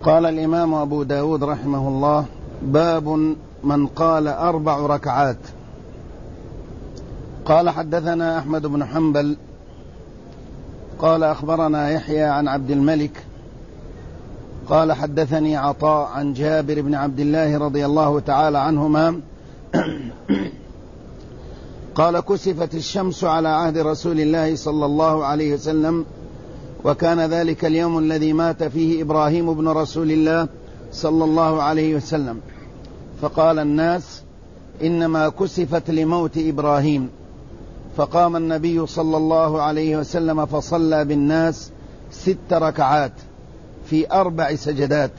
قال الإمام أبو داود رحمه الله: باب من قال 4 ركعات. قال: حدثنا أحمد بن حنبل قال: أخبرنا يحيى عن عبد الملك قال: حدثني عطاء عن جابر بن عبد الله رضي الله تعالى عنهما قال: كسفت الشمس على عهد رسول الله صلى الله عليه وسلم، وكان ذلك اليوم الذي مات فيه إبراهيم بن رسول الله صلى الله عليه وسلم، فقال الناس: إنما كسفت لموت إبراهيم. فقام النبي صلى الله عليه وسلم فصلى بالناس 6 ركعات في 4 سجدات،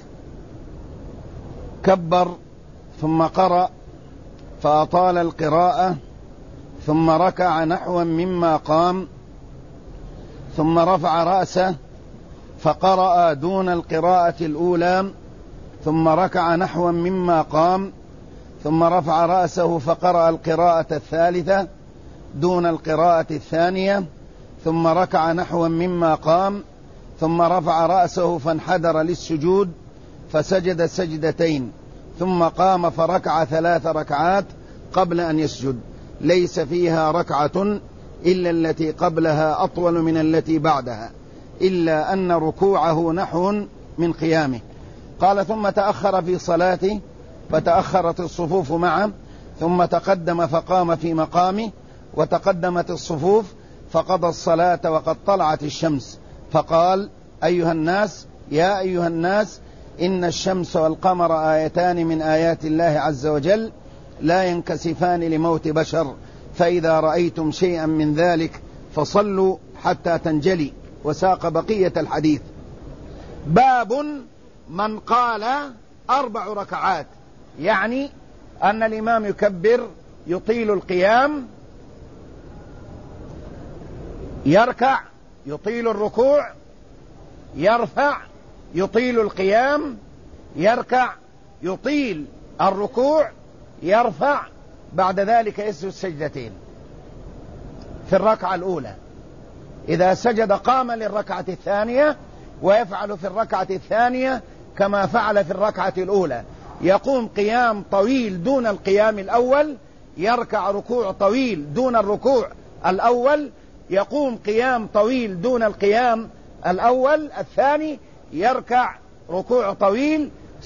كبر ثم قرأ فأطال القراءة، ثم ركع نحوا مما قام، ثم رفع رأسه فقرأ دون القراءة الأولى، ثم ركع نحوا مما قام، ثم رفع رأسه فقرأ القراءة الثالثة دون القراءة الثانية، ثم ركع نحوا مما قام، ثم رفع رأسه فانحدر للسجود فسجد سجدتين، ثم قام فركع 3 ركعات قبل أن يسجد، ليس فيها ركعة إلا التي قبلها أطول من التي بعدها، إلا أن ركوعه نحو من قيامه. قال: ثم تأخر في صلاته فتأخرت الصفوف معه، ثم تقدم فقام في مقامه، وتقدمت الصفوف فقضى الصلاة وقد طلعت الشمس، فقال: أيها الناس، يا أيها الناس، إن الشمس والقمر آيتان من آيات الله عز وجل لا ينكسفان لموت بشر، فإذا رأيتم شيئا من ذلك فصلوا حتى تنجلي. وساق بقية الحديث. باب من قال 4 ركعات، يعني أن الإمام يكبر، يطيل القيام، يركع، يطيل الركوع، يرفع، يطيل القيام، يركع، يطيل الركوع، يرفع، بعد ذلك يسجد سجدتين في الركعة الأولى. إذا سجد قام للركعة الثانية، ويفعل في الركعة الثانية كما فعل في الركعة الأولى، يقوم قيام طويل دون القيام الأول، يركع ركوع طويل دون الركوع الأول، يقوم قيام طويل دون القيام الأول الثاني، يركع ركوع طويل.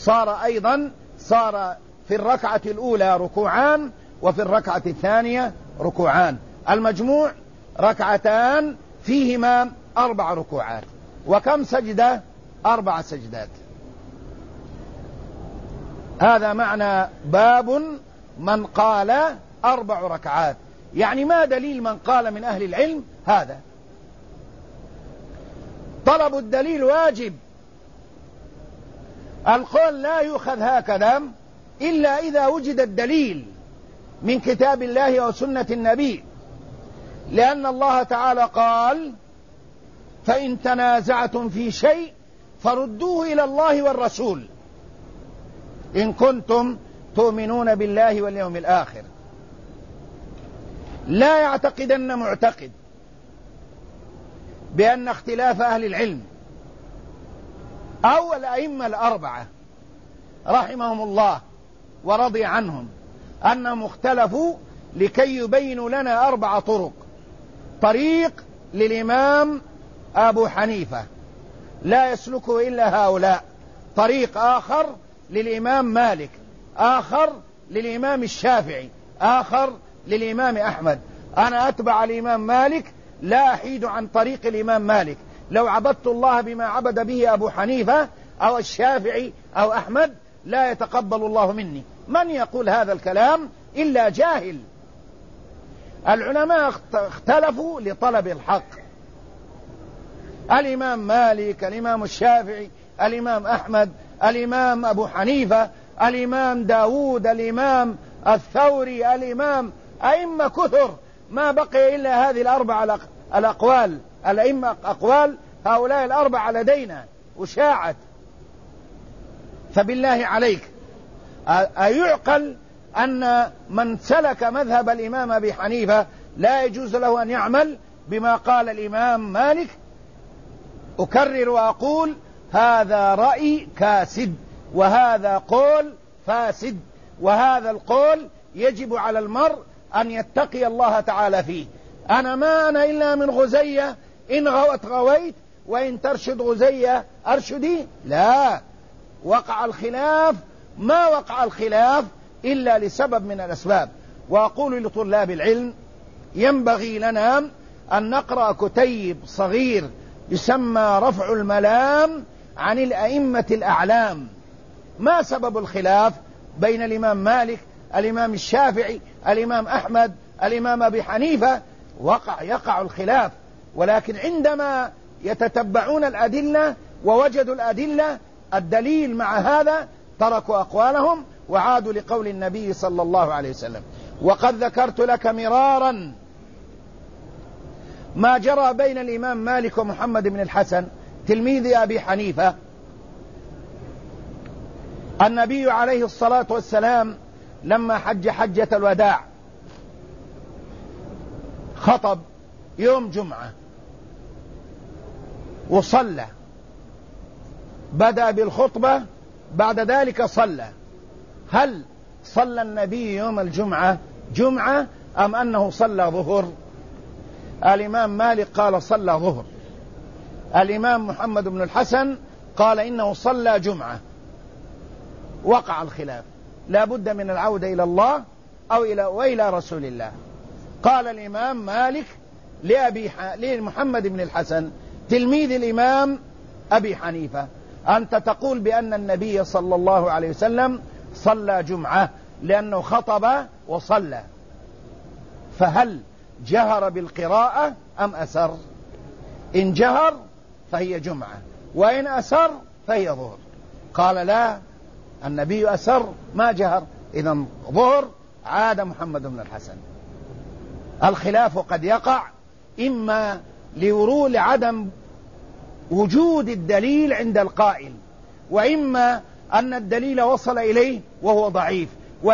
صار في الركعة الأولى ركوعان، وفي الركعة الثانية ركوعان، المجموع 2 ركعتان فيهما 4 ركوعات. وكم سجدة؟ 4 سجدات. هذا معنى باب من قال 4 ركعات. يعني ما دليل من قال من أهل العلم هذا؟ طلب الدليل واجب. القول لا يؤخذ هكذا إلا إذا وجد الدليل من كتاب الله وسنة النبي، لأن الله تعالى قال: فإن تنازعتم في شيء فردوه إلى الله والرسول إن كنتم تؤمنون بالله واليوم الآخر. لا يعتقدن معتقد بأن اختلاف أهل العلم أو الأئمة 4 رحمهم الله ورضي عنهم أنهم اختلفوا لكي يبينوا لنا 4 طرق. طريق للإمام أبو حنيفة لا يسلكه إلا هؤلاء، طريق آخر للإمام مالك، آخر للإمام الشافعي، آخر للإمام أحمد. أنا أتبع الإمام مالك، لا أحيد عن طريق الإمام مالك. لو عبدت الله بما عبد به أبو حنيفة أو الشافعي أو أحمد لا يتقبل الله مني. من يقول هذا الكلام إلا جاهل. العلماء اختلفوا لطلب الحق، الإمام مالك، الإمام الشافعي، الإمام أحمد، الإمام أبو حنيفة، الإمام داود، الإمام الثوري، الإمام، أئمة كثر، ما بقي إلا هذه 4 الأقوال. الأئمة أقوال هؤلاء 4 لدينا وشاعت. فبالله عليك، أيعقل أن من سلك مذهب الإمام أبي حنيفة لا يجوز له أن يعمل بما قال الإمام مالك؟ أكرر وأقول: هذا رأي كاسد، وهذا قول فاسد، وهذا القول يجب على المرء أن يتقي الله تعالى فيه. أنا إلا من غزية، إن غوت غويت، وإن ترشد غزية أرشدي. لا، وقع الخلاف، ما وقع الخلاف إلا لسبب من الأسباب. وأقول لطلاب العلم ينبغي لنا أن نقرأ كتيب صغير يسمى رفع الملام عن الأئمة الأعلام. ما سبب الخلاف بين الإمام مالك، الإمام الشافعي، الإمام أحمد، الإمام أبي حنيفة؟ يقع الخلاف، ولكن عندما يتتبعون الأدلة ووجدوا الأدلة الدليل مع هذا تركوا أقوالهم وعادوا لقول النبي صلى الله عليه وسلم. وقد ذكرت لك مرارا ما جرى بين الإمام مالك ومحمد بن الحسن تلميذ أبي حنيفة. النبي عليه الصلاة والسلام لما حج حجة الوداع خطب يوم جمعة وصلى، بدأ بالخطبة بعد ذلك صلى. هل صلى النبي يوم الجمعة جمعة أم أنه صلى ظهر؟ الإمام مالك قال صلى ظهر، الإمام محمد بن الحسن قال إنه صلى جمعة. وقع الخلاف، لا بد من العودة إلى الله وإلى رسول الله. قال الإمام مالك لمحمد بن الحسن تلميذ الإمام أبي حنيفة: أنت تقول بأن النبي صلى الله عليه وسلم صلى جمعة لأنه خطب وصلى، فهل جهر بالقراءة أم أسر؟ إن جهر فهي جمعة، وإن أسر فهي ظهر. قال لا، النبي أسر ما جهر، إذن ظهر. عاد محمد بن الحسن. الخلاف قد يقع إما لعدم وجود الدليل عند القائل، وإما أن الدليل وصل إليه وهو ضعيف،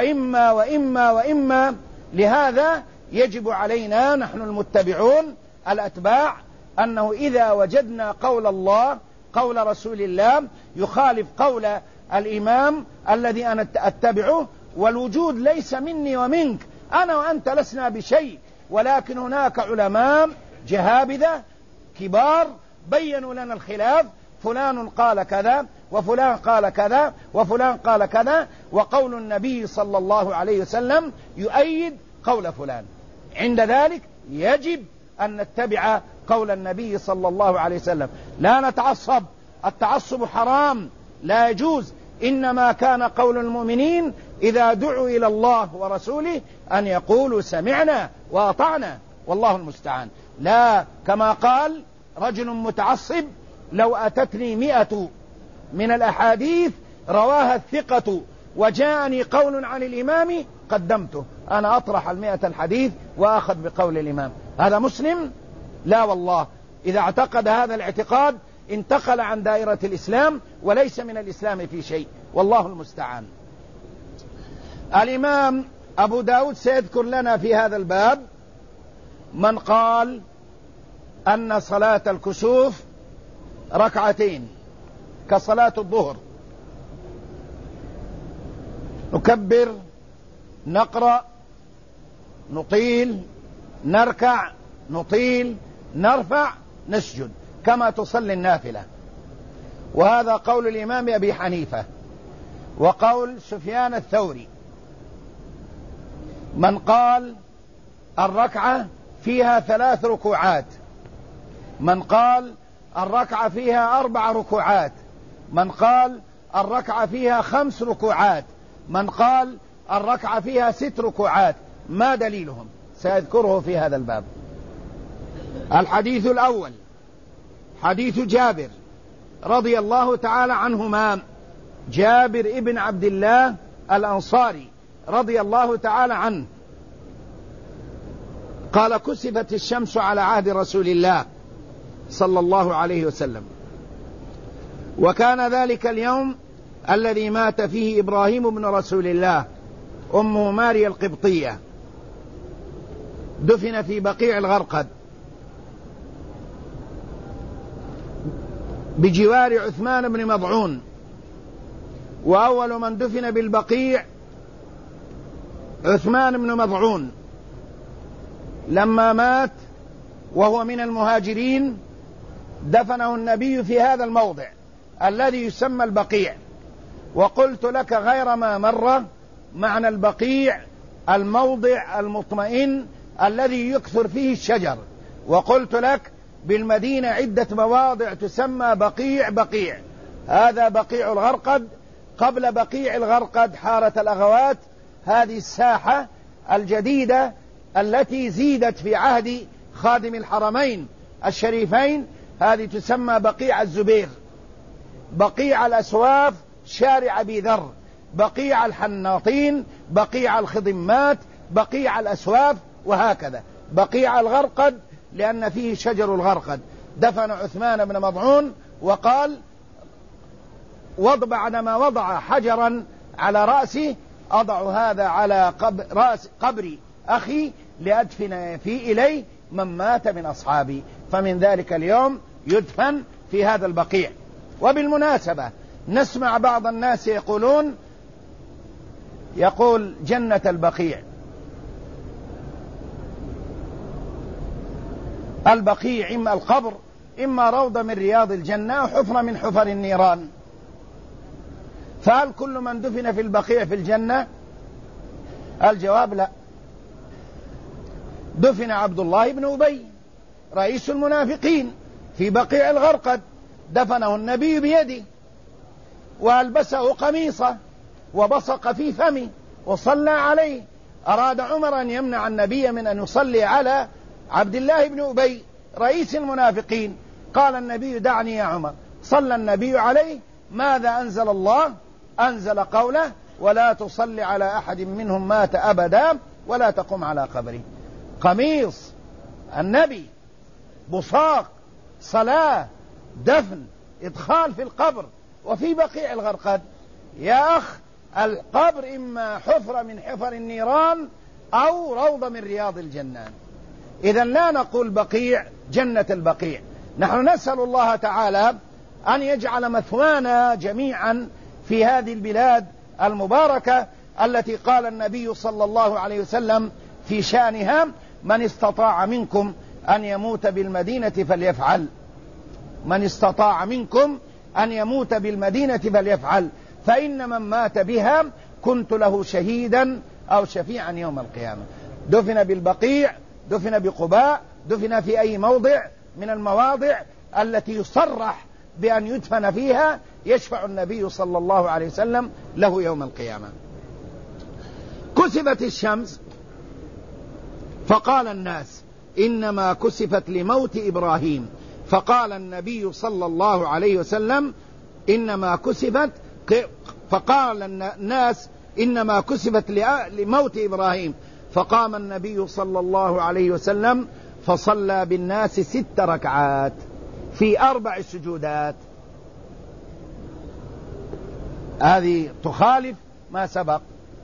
وإما. لهذا يجب علينا نحن المتبعون الأتباع أنه إذا وجدنا قول الله قول رسول الله يخالف قول الإمام الذي أنا أتبعه، والوجود ليس مني ومنك، أنا وأنت لسنا بشيء، ولكن هناك علماء جهابذة كبار بينوا لنا الخلاف، فلان قال كذا وفلان قال كذا وفلان قال كذا، وقول النبي صلى الله عليه وسلم يؤيد قول فلان. عند ذلك يجب أن نتبع قول النبي صلى الله عليه وسلم، لا نتعصب. التعصب حرام، لا يجوز. إنما كان قول المؤمنين إذا دعوا إلى الله ورسوله أن يقولوا سمعنا وأطعنا، والله المستعان. لا كما قال رجل متعصب: لو أتتني 100 من الأحاديث رواها الثقة وجاءني قول عن الإمام قدمته. أنا أطرح 100 الحديث وأخذ بقول الإمام. هذا مسلم؟ لا والله. إذا اعتقد هذا الاعتقاد انتقل عن دائرة الإسلام وليس من الإسلام في شيء، والله المستعان. الإمام أبو داود سيذكر لنا في هذا الباب من قال أن صلاة الكسوف ركعتين كصلاة الظهر، نكبر، نقرأ، نطيل، نركع، نطيل، نرفع، نسجد كما تصلي النافلة. وهذا قول الإمام أبي حنيفة وقول سفيان الثوري. من قال الركعة فيها 3 ركوعات، من قال الركعة فيها 4 ركوعات، من قال الركعة فيها 5 ركوعات، من قال الركعة فيها 6 ركوعات. ما دليلهم؟ سأذكره في هذا الباب. الحديث الأول حديث جابر رضي الله تعالى عنهما، جابر ابن عبد الله الأنصاري رضي الله تعالى عنه قال: كسفت الشمس على عهد رسول الله صلى الله عليه وسلم، وكان ذلك اليوم الذي مات فيه إبراهيم بن رسول الله أمه ماريا القبطية، دفن في بقيع الغرقد. بجوار عثمان بن مضعون، وأول من دفن بالبقيع عثمان بن مضعون لما مات وهو من المهاجرين دفنه النبي في هذا الموضع الذي يسمى البقيع. وقلت لك غير ما مر معنى البقيع الموضع المطمئن الذي يكثر فيه الشجر، وقلت لك بالمدينة عدة مواضع تسمى بقيع. هذا بقيع الغرقد. قبل بقيع الغرقد حارة الأغوات، هذه الساحة الجديدة التي زيدت في عهد خادم الحرمين الشريفين، هذه تسمى بقيع الزبير. بقيع الأسواف شارع أبي ذر، بقيع الحناطين، بقيع الخضمات، بقيع الأسواف، وهكذا. بقيع الغرقد لأن فيه شجر الغرقد. دفن عثمان بن مضعون وقال بعدما وضع حجرا على رأسه أضع هذا على رأس قبر أخي لأدفن فيه إليه من مات من أصحابي، فمن ذلك اليوم يدفن في هذا البقيع. وبالمناسبة نسمع بعض الناس يقول جنة البقيع. البقيع إما القبر إما روضة من رياض الجنة أو حفرة من حفر النيران. فهل كل من دفن في البقيع في الجنة؟ الجواب لا. دفن عبد الله بن أبي رئيس المنافقين في بقيع الغرقد، دفنه النبي بيده وألبسه قميصه وبصق في فمه وصلى عليه. أراد عمر أن يمنع النبي من أن يصلي على عبد الله بن أبي رئيس المنافقين، قال النبي دعني يا عمر. صلى النبي عليه. ماذا أنزل الله؟ أنزل قوله ولا تصلي على أحد منهم مات أبدا ولا تقم على قبره. قميص النبي، بصاق، صلاة، دفن، إدخال في القبر وفي بقيع الغرقد. يا أخ، القبر إما حفرة من حفر النيران أو روضة من رياض الجنان. إذن لا نقول بقيع جنة البقيع. نحن نسأل الله تعالى أن يجعل مثوانا جميعا في هذه البلاد المباركة التي قال النبي صلى الله عليه وسلم في شأنها من استطاع منكم أن يموت بالمدينة فليفعل. من استطاع منكم أن يموت بالمدينة فليفعل، فإن من مات بها كنت له شهيدا أو شفيعا يوم القيامة. دفن بالبقيع، دفن بقباء، دفن في أي موضع من المواضع التي يصرح بأن يدفن فيها يشفع النبي صلى الله عليه وسلم له يوم القيامة. كسفت الشمس فقال الناس إنما كسفت لموت إبراهيم، فقال النبي صلى الله عليه وسلم إنما كسفت، فقال الناس إنما كسفت لموت إبراهيم، فقام النبي صلى الله عليه وسلم فصلى بالناس 6 ركعات في 4 سجودات. هذه تخالف ما سبق.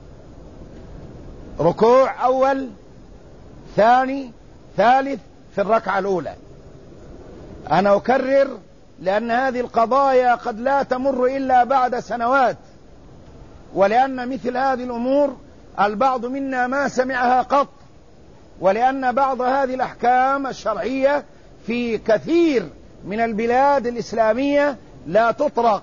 ركوع أول، ثاني، ثالث في الركعة الأولى. أنا أكرر لأن هذه القضايا قد لا تمر إلا بعد سنوات، ولأن مثل هذه الأمور البعض منا ما سمعها قط، ولأن بعض هذه الأحكام الشرعية في كثير من البلاد الإسلامية لا تطرق.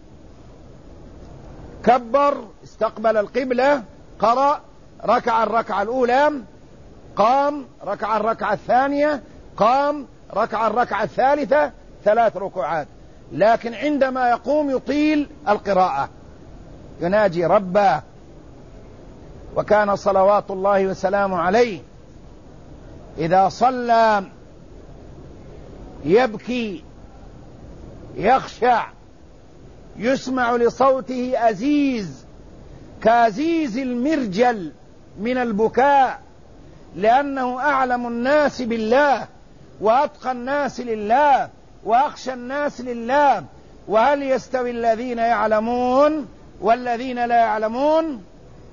كبر، استقبل القبلة، قرأ، ركع الركعة الأولى، قام، ركع الركعة الثانية، قام، ركع الركعة الثالثة، 3 ركوعات. لكن عندما يقوم يطيل القراءة، يناجي ربه. وكان صلوات الله وسلامه عليه إذا صلى يبكي يخشع، يسمع لصوته أزيز كأزيز المرجل من البكاء، لأنه أعلم الناس بالله وأتقى الناس لله وأخشى الناس لله. وهل يستوي الذين يعلمون والذين لا يعلمون؟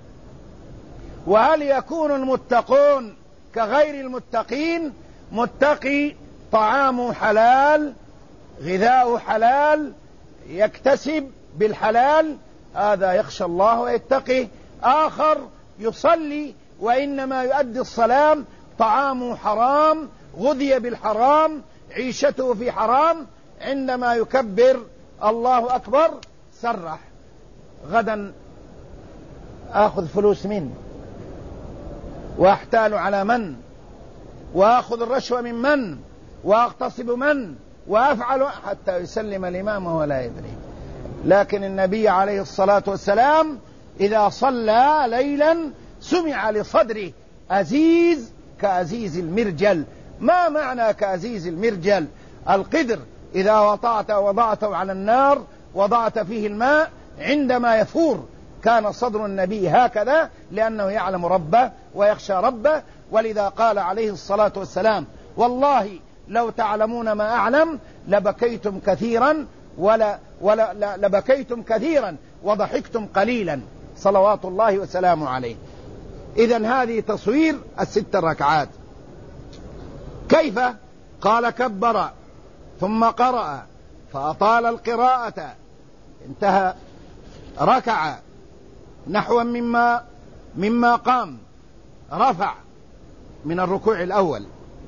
وهل يكون المتقون كغير المتقين؟ متقي طعامه حلال غذاء حلال يكتسب بالحلال، هذا يخشى الله ويتقي. آخر يصلي وإنما يؤدي الصلاة، طعامه حرام، غذي بالحرام، عيشته في حرام، عندما يكبر الله أكبر سرح: غدا آخذ فلوس من، وأحتال على من، وأخذ الرشوة من، وأغتصب من، وأفعل، حتى يسلم الإمام وهو لا يدري. لكن النبي عليه الصلاة والسلام إذا صلى ليلا سمع لصدره أزيز كأزيز المرجل. ما معنى كأزيز المرجل؟ القدر إذا وضعته على النار وضعت فيه الماء عندما يفور، كان صدر النبي هكذا، لأنه يعلم ربه ويخشى ربه. ولذا قال عليه الصلاة والسلام: والله لو تعلمون ما أعلم لبكيتم كثيرا وضحكتم قليلا، صلوات الله وسلامه عليه. إذن هذه تصوير الست ركعات. كيف؟ قال: كبر ثم قرأ فأطال القراءة، انتهى، ركع نحو مما قام، رفع من الركوع الأول،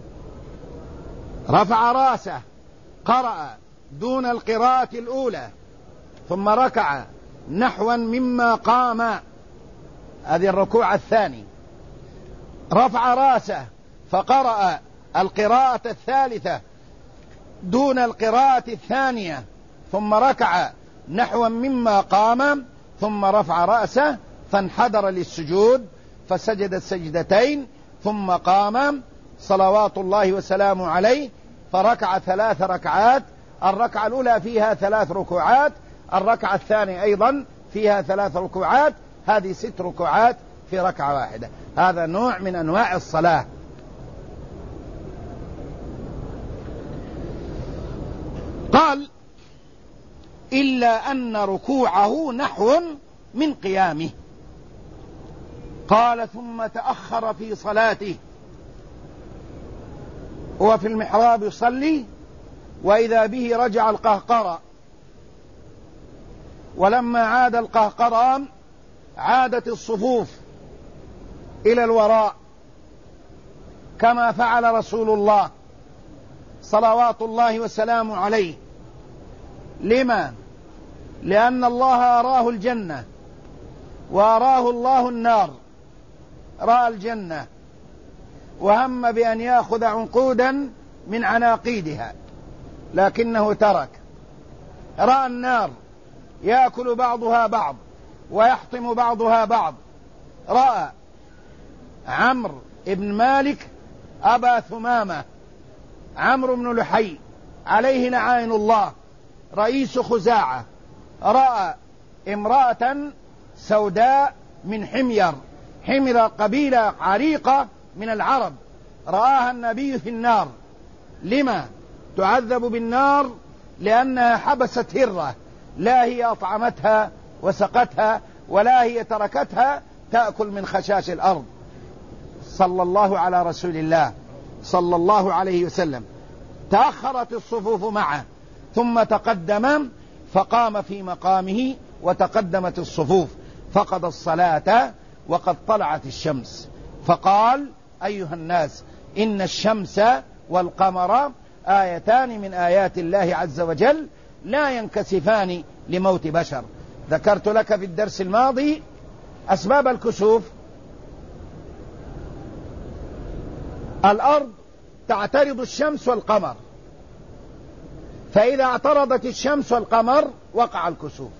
رفع راسه، قرأ دون القراءة الأولى، ثم ركع نحوا مما قام، هذه الركوع الثاني، رفع راسه فقرأ القراءة الثالثة دون القراءة الثانية، ثم ركع نحوا مما قام، ثم رفع رأسه فانحدر للسجود فسجد السجدتين، ثم قام صلوات الله وسلامه عليه فركع 3 ركعات. الركعة الأولى فيها 3 ركوعات، الركعة الثانية أيضا فيها 3 ركوعات، هذه 6 ركوعات في ركعة واحدة. هذا نوع من أنواع الصلاة. قال: إلا أن ركوعه نحو من قيامه. قال: ثم تأخر في صلاته، هو في المحراب يصلي وإذا به رجع القهقرة، ولما عاد القهقرة عادت الصفوف إلى الوراء كما فعل رسول الله صلوات الله وسلامه عليه. لما؟ لأن الله أراه الجنة وأراه الله النار، رأى الجنة وهم بأن يأخذ عنقودا من عناقيدها لكنه ترك، رأى النار يأكل بعضها بعض ويحطم بعضها بعض، رأى عمرو بن مالك أبا ثمامة، عمرو بن لحي عليه لعائن الله رئيس خزاعة، رأى امرأة سوداء من حمير قبيلة عريقة من العرب، رآها النبي في النار. لما تعذب بالنار؟ لأنها حبست هرة، لا هي أطعمتها وسقتها ولا هي تركتها تأكل من خشاش الأرض. صلى الله على رسول الله صلى الله عليه وسلم. تأخرت الصفوف معه ثم تقدم فقام في مقامه وتقدمت الصفوف، فقد الصلاة وقد طلعت الشمس، فقال: أيها الناس إن الشمس والقمر آيتان من آيات الله عز وجل لا ينكسفان لموت بشر. ذكرت لك في الدرس الماضي أسباب الكسوف. الأرض تعترض الشمس والقمر، فإذا اعترضت الشمس والقمر وقع الكسوف.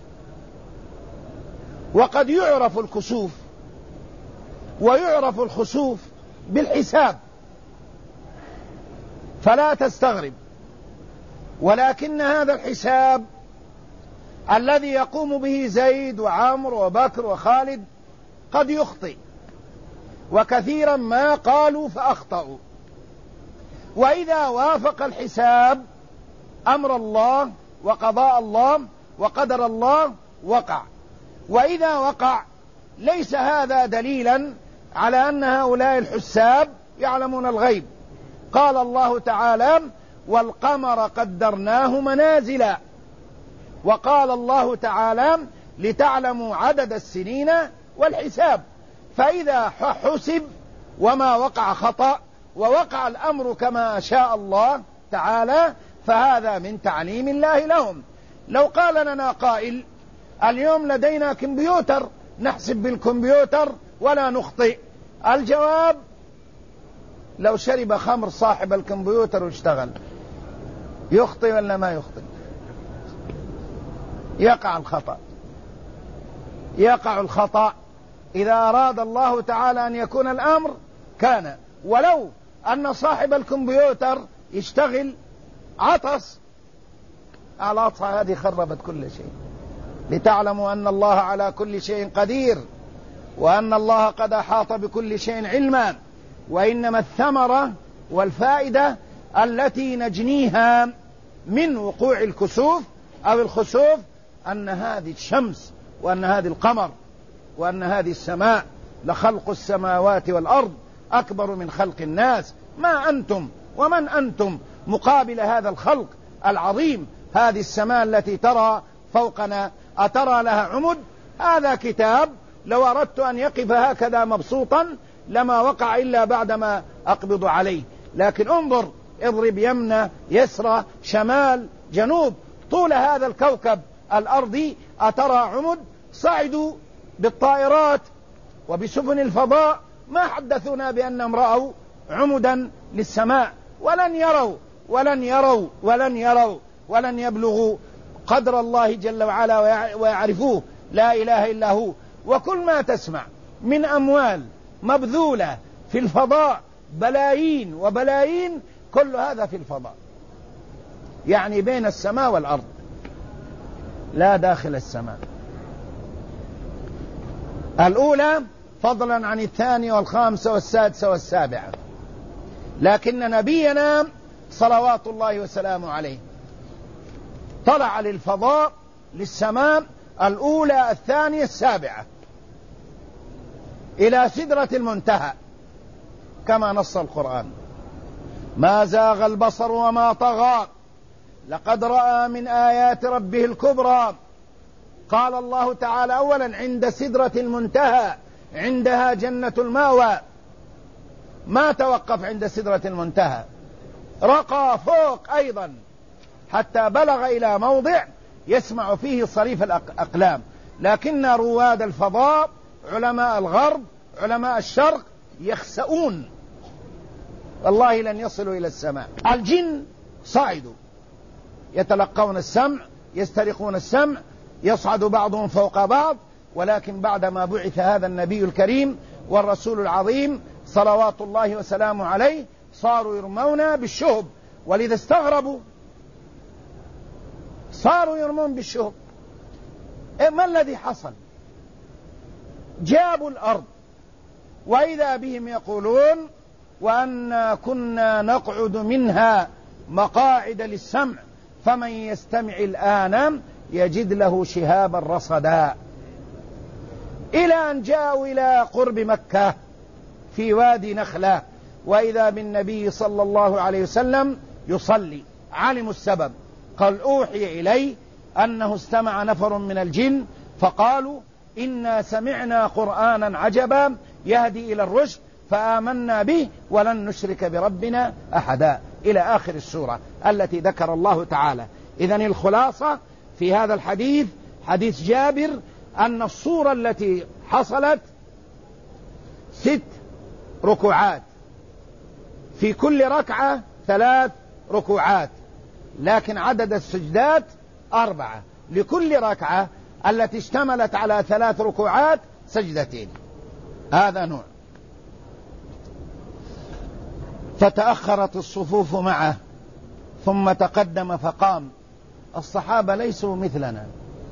وقد يعرف الكسوف ويعرف الخسوف بالحساب فلا تستغرب، ولكن هذا الحساب الذي يقوم به زيد وعمرو وبكر وخالد قد يخطئ، وكثيرا ما قالوا فأخطأوا. وإذا وافق الحساب أمر الله وقضاء الله وقدر الله وقع. وإذا وقع ليس هذا دليلا على أن هؤلاء الحساب يعلمون الغيب. قال الله تعالى: والقمر قدرناه منازل. وقال الله تعالى لتعلموا عدد السنين والحساب. فإذا حسب وما وقع خطأ ووقع الأمر كما شاء الله تعالى فهذا من تعليم الله لهم. لو قال لنا قائل اليوم لدينا كمبيوتر نحسب بالكمبيوتر ولا نخطئ، الجواب لو شرب خمر صاحب الكمبيوتر واشتغل يخطئ ولا ما يخطئ؟ يقع الخطأ، يقع الخطأ. إذا أراد الله تعالى أن يكون الأمر كان. ولو أن صاحب الكمبيوتر يشتغل عطس، العطسة هذه خربت كل شيء. لتعلموا أن الله على كل شيء قدير وأن الله قد أحاط بكل شيء علما. وإنما الثمرة والفائدة التي نجنيها من وقوع الكسوف أو الخسوف أن هذه الشمس وأن هذه القمر وأن هذه السماء لخلق السماوات والأرض أكبر من خلق الناس. ما أنتم ومن أنتم مقابل هذا الخلق العظيم. هذه السماء التي ترى فوقنا أترى لها عمد؟ هذا كتاب لو أردت أن يقف هكذا مبسوطا لما وقع إلا بعدما أقبض عليه. لكن انظر، اضرب يمنى يسرى شمال جنوب طول هذا الكوكب الأرضي أترى عمد؟ صعدوا بالطائرات وبسفن الفضاء ما حدثونا بأنهم رأوا عمدا للسماء، ولن يبلغوا قدر الله جل وعلا ويعرفوه. لا إله إلا هو. وكل ما تسمع من أموال مبذولة في الفضاء بلايين وبلايين، كل هذا في الفضاء، يعني بين السماء والأرض لا داخل السماء. الأولى فضلا عن الثانية والخامسة والسادسة والسابعة. لكن نبينا صلوات الله وسلامه عليه طلع للفضاء للسماء الأولى الثانية السابعة إلى سدرة المنتهى كما نص القرآن: ما زاغ البصر وما طغى لقد رأى من آيات ربه الكبرى. قال الله تعالى أولا عند سدرة المنتهى، عندها جنة المأوى. ما توقف عند سدرة المنتهى، رقى فوق أيضا حتى بلغ إلى موضع يسمع فيه صريف الأقلام. لكن رواد الفضاء علماء الغرب علماء الشرق يخسؤون، والله لن يصلوا إلى السماء. الجن صعدوا يتلقون السمع، يسترقون السمع، يصعد بعضهم فوق بعض. ولكن بعدما بعث هذا النبي الكريم والرسول العظيم صلوات الله وسلامه عليه صاروا يرمون بالشهب. ولذا استغربوا، صاروا يرمون بالشهب. ما الذي حصل؟ جابوا الأرض وإذا بهم يقولون وأنا كنا نقعد منها مقاعد للسمع فمن يستمع الآن يجد له شهابا رصدا. إلى أن جاءوا إلى قرب مكة في وادي نخلة وإذا بالنبي صلى الله عليه وسلم يصلي. علموا السبب، قال أوحي إلي أنه استمع نفر من الجن فقالوا إنا سمعنا قرآنا عجبا يهدي إلى الرشد فآمنا به ولن نشرك بربنا أحدا، إلى آخر السورة التي ذكر الله تعالى. إذن الخلاصة في هذا الحديث حديث جابر أن الصورة التي حصلت 6 ركوعات، في كل ركعة 3 ركوعات، لكن عدد السجدات 4 لكل ركعة التي اشتملت على 3 ركوعات سجدتين. هذا نوع. فتأخرت الصفوف معه ثم تقدم فقام. الصحابة ليسوا مثلنا،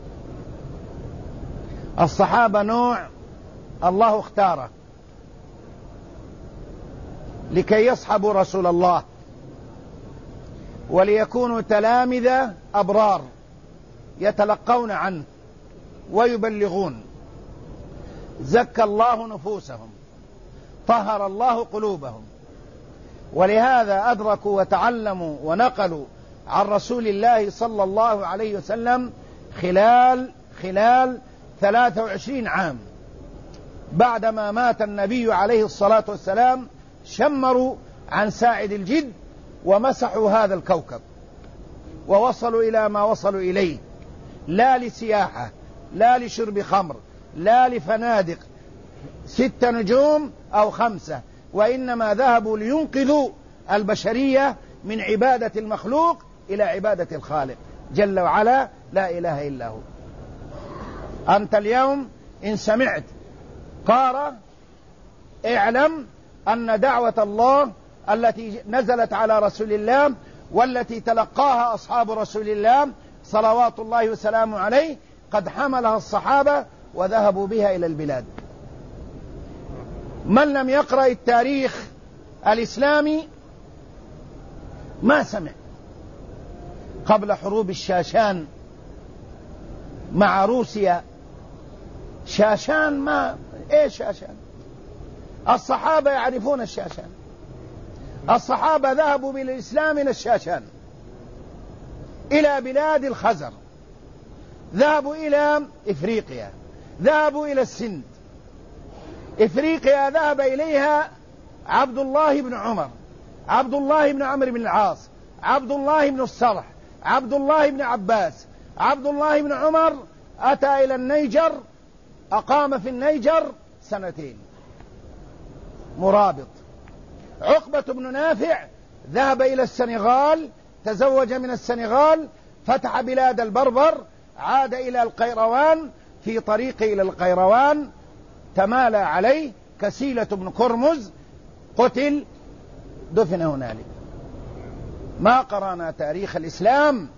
الصحابة نوع الله اختاره لكي يصحبوا رسول الله وليكونوا تلامذة أبرار يتلقون عنه ويبلغون. زكى الله نفوسهم، طهر الله قلوبهم، ولهذا أدركوا وتعلموا ونقلوا عن رسول الله صلى الله عليه وسلم خلال 23 عام بعدما مات النبي عليه الصلاة والسلام، شمروا عن ساعد الجد ومسحوا هذا الكوكب ووصلوا إلى ما وصلوا إليه، لا لسياحة، لا لشرب خمر، لا لفنادق 6 نجوم أو 5، وإنما ذهبوا لينقذوا البشرية من عبادة المخلوق إلى عبادة الخالق جل وعلا لا إله إلا هو. أنت اليوم إن سمعت قارة اعلم أن دعوة الله التي نزلت على رسول الله والتي تلقاها أصحاب رسول الله صلوات الله وسلامه عليه قد حملها الصحابة وذهبوا بها إلى البلاد. من لم يقرأ التاريخ الإسلامي ما سمع قبل حروب الشاشان مع روسيا. شاشان ايش شاشان؟ الصحابة يعرفون الشاشان، الصحابة ذهبوا بالإسلام إلى الشاشان، إلى بلاد الخزر، ذهبوا إلى إفريقيا، ذهبوا إلى السند. إفريقيا ذهب إليها عبد الله بن عمر، عبد الله بن عمرو بن العاص، عبد الله بن الصرح، عبد الله بن عباس. عبد الله بن عمر أتى إلى النيجر، أقام في النيجر 2 مرابط. عقبة بن نافع ذهب إلى السنغال، تزوج من السنغال، فتح بلاد البربر، عاد إلى القيروان، في طريقه إلى القيروان تمالى عليه كسيلة بن كرمز، قتل، دفن هنالك. ما قرأنا تاريخ الإسلام،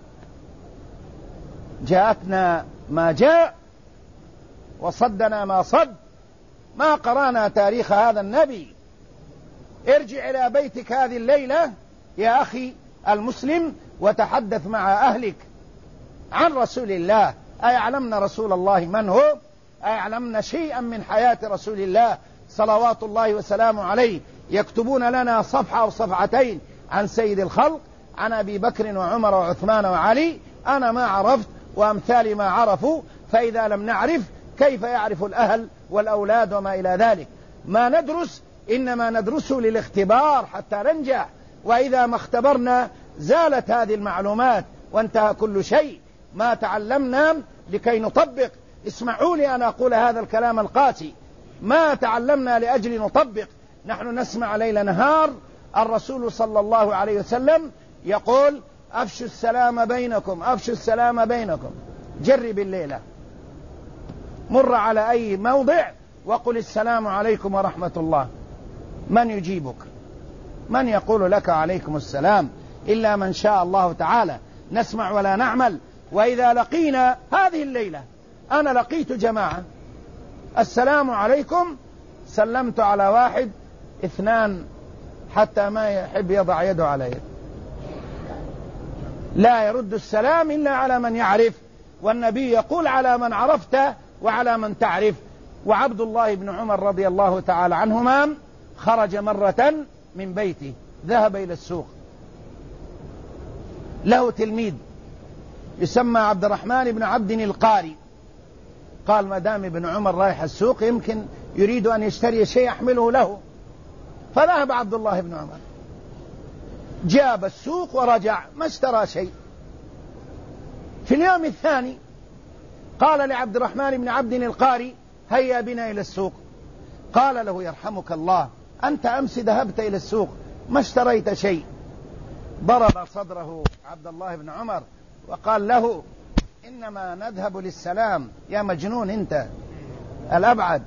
جاءتنا ما جاء وصدنا ما صد، ما قرأنا تاريخ هذا النبي. ارجع إلى بيتك هذه الليلة يا أخي المسلم وتحدث مع أهلك عن رسول الله. أيعلمنا رسول الله من هو؟ أيعلمنا شيئا من حياة رسول الله صلوات الله وسلامه عليه؟ يكتبون لنا صفحة أو صفحتين عن سيد الخلق، عن أبي بكر وعمر وعثمان وعلي. أنا ما عرفت وأمثالي ما عرفوا، فإذا لم نعرف كيف يعرف الأهل والأولاد وما إلى ذلك؟ ما ندرس إنما ندرسه للاختبار حتى ننجح، وإذا ما اختبرنا زالت هذه المعلومات وانتهى كل شيء. ما تعلمنا لكي نطبق. اسمعوا لي أنا أقول هذا الكلام القاسي، ما تعلمنا لأجل نطبق. نحن نسمع ليل نهار الرسول صلى الله عليه وسلم يقول أفشوا السلام بينكم، أفشوا السلام بينكم. جرب الليلة، مر على أي موضع وقل السلام عليكم ورحمة الله، من يجيبك؟ من يقول لك عليكم السلام؟ إلا من شاء الله تعالى. نسمع ولا نعمل. وإذا لقينا هذه الليلة، أنا لقيت جماعة السلام عليكم، سلمت على 1 2 حتى ما يحب يضع يده على يد، لا يرد السلام إلا على من يعرف، والنبي يقول على من عرفت وعلى من تعرف. وعبد الله بن عمر رضي الله تعالى عنهما خرج مرة من بيته، ذهب إلى السوق، له تلميذ يسمى عبد الرحمن بن عبد القاري. قال ما دام ابن عمر رايح السوق يمكن يريد أن يشتري شيء يحمله له، فذهب عبد الله بن عمر، جاب السوق ورجع، ما اشترى شيء. في اليوم الثاني قال لعبد الرحمن بن عبد القاري هيا بنا إلى السوق. قال له يرحمك الله، أنت أمس ذهبت إلى السوق ما اشتريت شيء. ضرب صدره عبد الله بن عمر وقال له إنما نذهب للسلام، يا مجنون أنت الأبعد.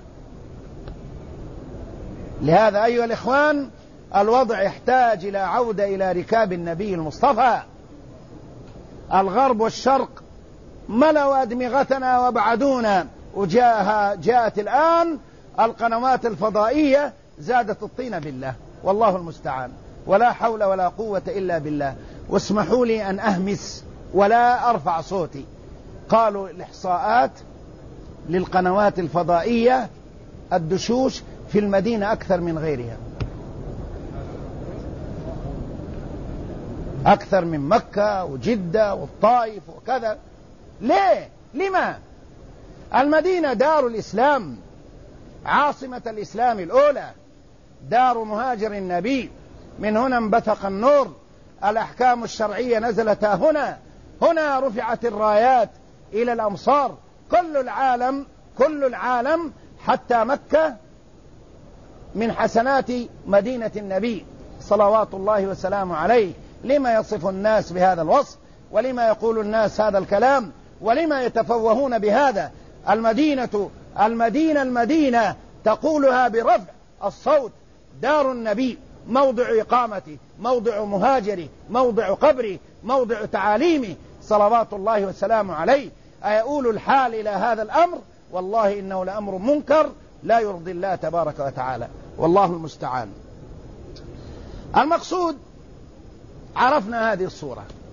لهذا أيها الإخوان الوضع يحتاج إلى عودة إلى ركاب النبي المصطفى. الغرب والشرق ملوا أدمغتنا وابعدونا، وجاءت الآن القنوات الفضائية زادت الطين بالله، والله المستعان، ولا حول ولا قوة إلا بالله. واسمحوا لي أن أهمس ولا أرفع صوتي. قالوا الإحصاءات للقنوات الفضائية الدشوش في المدينة أكثر من غيرها. أكثر من مكة وجدة والطائف وكذا. ليه؟ لما؟ المدينة دار الإسلام، عاصمة الإسلام الأولى، دار مهاجر النبي، من هنا انبثق النور، الأحكام الشرعية نزلت هنا، هنا رفعت الرايات إلى الأمصار. كل العالم حتى مكة من حسنات مدينة النبي صلوات الله وسلامه عليه. لما يصف الناس بهذا الوصف؟ ولما يقول الناس هذا الكلام؟ ولما يتفوهون بهذا؟ المدينة تقولها برفع الصوت، دار النبي، موضع إقامته، موضع مهاجره، موضع قبره، موضع تعاليمه صلوات الله وسلامه عليه. أيؤول الحال إلى هذا الأمر؟ والله إنه لأمر منكر لا يرضي الله تبارك وتعالى، والله المستعان. المقصود عرفنا هذه الصورة.